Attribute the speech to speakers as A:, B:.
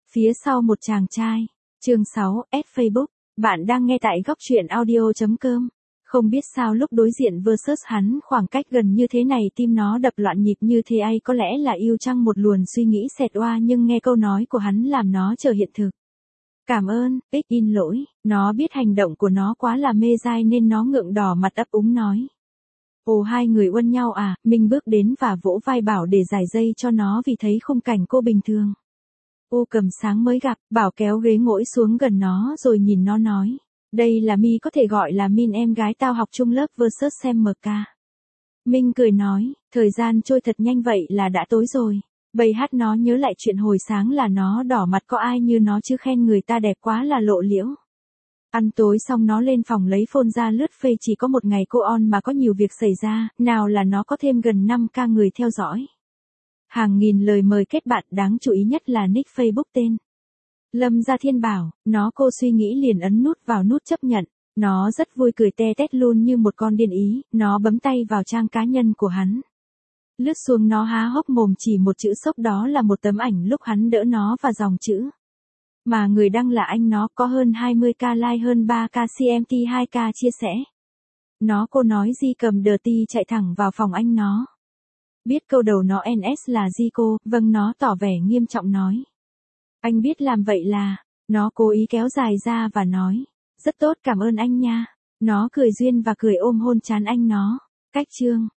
A: Phía sau một chàng trai. Chương 6, S Facebook. Bạn đang nghe tại góc truyện audio.com. Không biết sao lúc đối diện versus hắn khoảng cách gần như thế này tim nó đập loạn nhịp như thế ai có lẽ là yêu chăng một luồn suy nghĩ xẹt oa nhưng nghe câu nói của hắn làm nó trở hiện thực. Cảm ơn, in lỗi, nó biết hành động của nó quá là mê dai nên nó ngượng đỏ mặt ấp úng nói. Ồ hai người uân nhau à, Minh bước đến và vỗ vai Bảo để giải dây cho nó vì thấy khung cảnh cô bình thường. Ô cầm sáng mới gặp, Bảo kéo ghế ngồi xuống gần nó rồi nhìn nó nói. Đây là Mi có thể gọi là Min em gái tao học chung lớp versus xem MK. Minh cười nói, thời gian trôi thật nhanh vậy là đã tối rồi. Bầy hát nó nhớ lại chuyện hồi sáng là nó đỏ mặt có ai như nó chứ khen người ta đẹp quá là lộ liễu. Ăn tối xong nó lên phòng lấy phone ra lướt phê chỉ có một ngày cô on mà có nhiều việc xảy ra, nào là nó có thêm gần 5k người theo dõi. Hàng nghìn lời mời kết bạn đáng chú ý nhất là nick Facebook tên. Lâm Gia Thiên bảo, cô suy nghĩ liền ấn nút vào nút chấp nhận. Nó rất vui cười te tét luôn như một con điên ý, nó bấm tay vào trang cá nhân của hắn. Lướt xuống nó há hốc mồm chỉ một chữ sốc đó là một tấm ảnh lúc hắn đỡ nó và dòng chữ. Mà người đăng là anh nó có hơn 20k like hơn 3k CMT 2k chia sẻ. Cô nói Di cầm đờ ti chạy thẳng vào phòng anh nó. Biết câu đầu nó NS là Di cô, vâng nó tỏ vẻ nghiêm trọng nói. Anh biết làm vậy là, nó cố ý kéo dài ra và nói. Rất tốt cảm ơn anh nha. Nó cười duyên và cười ôm hôn trán anh nó. Cách chương.